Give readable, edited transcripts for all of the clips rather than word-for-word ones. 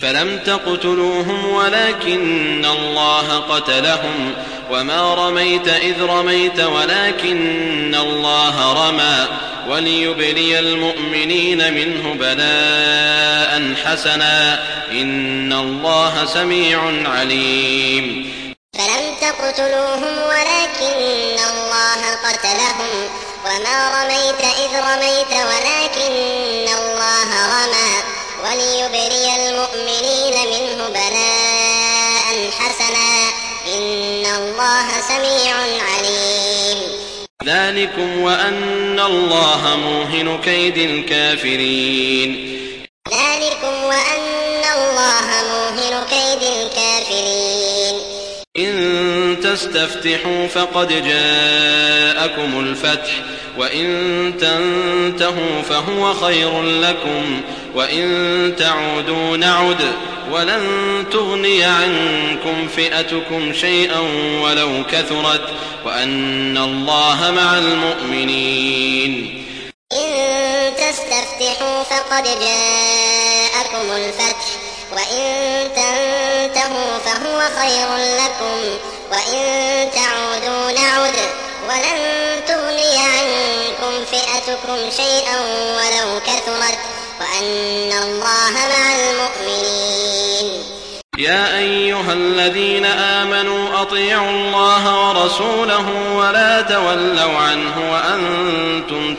فلم تقتلوهم ولكن الله قتلهم وما رميت إذ رميت ولكن الله رمى وليبلي المؤمنين منه بلاء حسنا إن الله سميع عليم. فلم تقتلوهم ولكن الله قتلهم وما رميت إذ رميت ولكن الله رمى وليبلي المؤمنين منه بلاء حسنا إن الله سميع عليم. ذلكم وأن الله موهن كيد الكافرين. ذلكم وأن الله موهن كيد الكافرين. إن تستفتحوا فقد جاءكم الفتح وإن تنتهوا فهو خير لكم وإن تعودوا نعد ولن تغني عنكم فئتكم شيئا ولو كثرت وأن الله مع المؤمنين. إن تستفتحوا فقد جاءكم الفتح وإن تنتهوا فهو خير لكم وإن تعودوا نعد ولن تغني عنكم فئتكم شيئا ولو كثرت وأن الله مع المؤمنين. يا أيها الذين آمنوا أطيعوا الله ورسوله ولا تولوا عنه وأنتم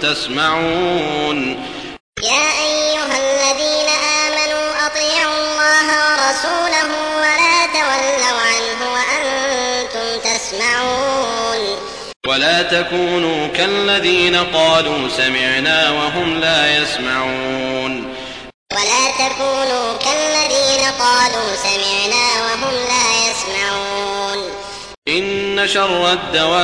تسمعون. يا أيها الذين آمنوا أطيعوا الله ورسوله ولا تولوا عنه وأنتم تسمعون. ولا تكونوا كالذين قالوا سمعنا وهم لا يسمعون. ولا تكونوا كالذين قالوا سمعنا وهم لا يسمعون. إن شر الدواب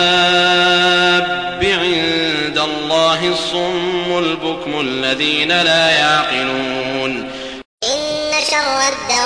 عند الله الصم البكم الذين لا يعقلون. إن شر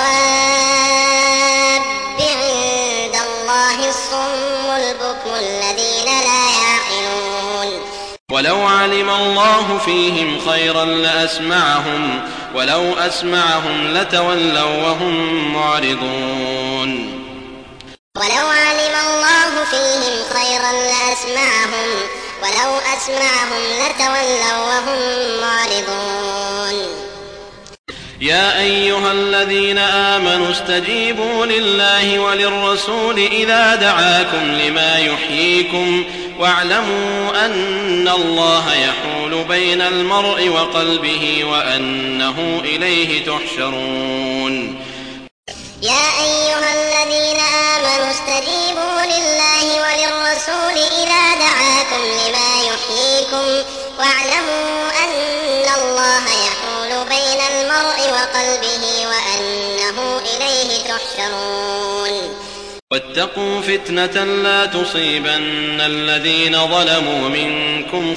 الدواب عند الله الصم البكم الذين لا يعقلون. ولو علم الله فيهم خيرا لأسمعهم ولو أسمعهم لتولوا وهم معرضون. ولو علم الله فيهم خيرا لأسمعهم ولو أسمعهم لتولوا وهم معرضون. يا أيها الذين آمنوا استجيبوا لله وللرسول إذا دعاكم لما يحييكم واعلموا أن الله يحول بين المرء وقلبه وأنه إليه تحشرون. يا أيها الذين آمنوا استجيبوا لله وللرسول إذا دعاكم لما يحييكم واعلموا أن الله يحول بين المرء وقلبه وأنه إليه تحشرون. واتقوا فتنة لا تصيبن الذين ظلموا منكم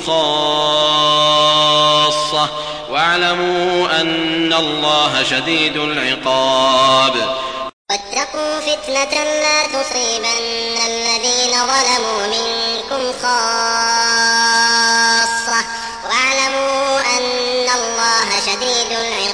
خاصة واعلموا أن الله شديد العقاب. واتقوا فتنة لا تصيبن الذين ظلموا منكم خاصة واعلموا أن الله شديد العقاب.